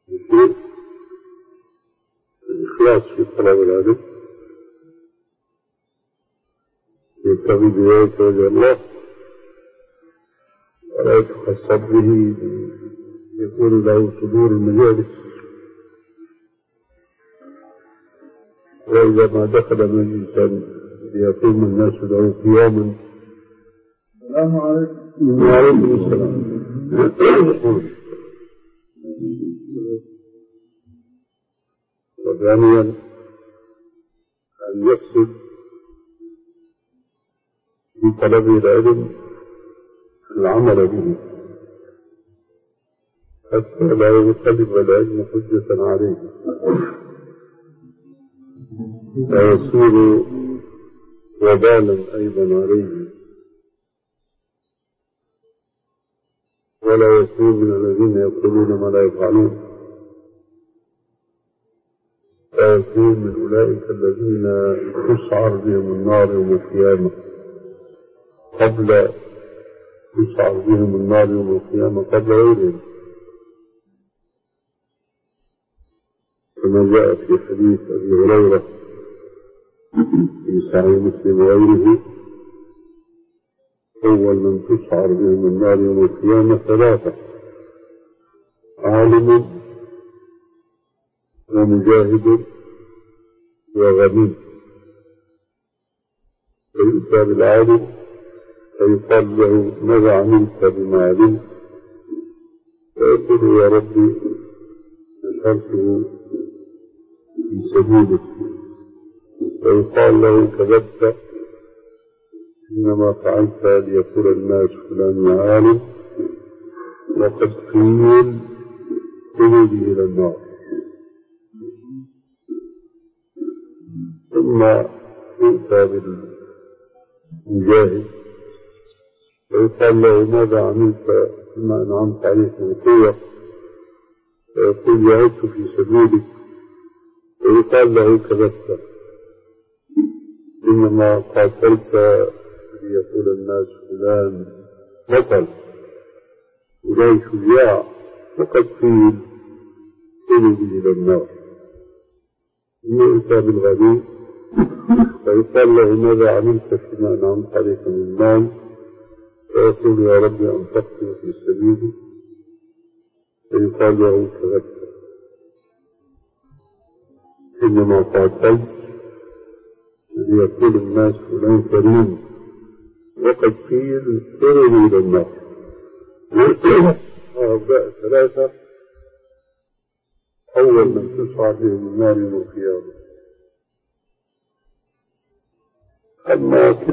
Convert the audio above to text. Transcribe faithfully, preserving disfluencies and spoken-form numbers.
بشيء الإخلاص في طلب العلم يبتغي بذلك وجه الله ولا يتخصص به يكون له صدور المجالس، وإذا ما دخل مجلسا ليقوم الناس له قياما. السلام عليكم. وعليكم السلام. وثانيا أن يقصد في طلب العلم العمل به حتى لا يقلب العلم حجة عليه فيصير وبالا أيضا عليه، ولا يكون من الذين يقولون ما لا يفعلون، فيكون من أولئك الذين تسعر بهم النار يوم القيامة قبل تسعر بهم النار يوم القيامة قبل غيرهم، كما جاء في حديث أبي هريرة في صحيح مسلم وغيره: أول من تسعر بهم النار يوم القيامة ثلاثة: عالم ومجاهد وغني. فيؤتى بالعالم فيقال له: ماذا عملت بما علمت؟ فيقول: يا ربي نشرته في سبيلك. فيقال له: كذبت، إنما فعلت ليقول الناس فلان عالم وقد قيل خذوا إلى النار. ثم يؤتى بالمجاهد فيقال له: ماذا عملت بما أنعمت عليك من قوة؟ فيقول: جاهدت في سبيلك. فيقال له: كذبت، إنما قاتلت ليقول الناس فلان بطل فلان شجاع وقد قيل خذوا به إلى النار. ثم يؤتى بالغني فيقال له: ماذا عملت فيما أنعمت عليك من مال؟ فيقول: يا ربي أنفقت في سبيلي. فيقال له: كذبت، إنما قاتلت ليقول الناس فلان كريم وقد قيل خذوا إلى النار. هؤلاء ثلاثة أول من تسعر بهم النار يوم القيامة. أما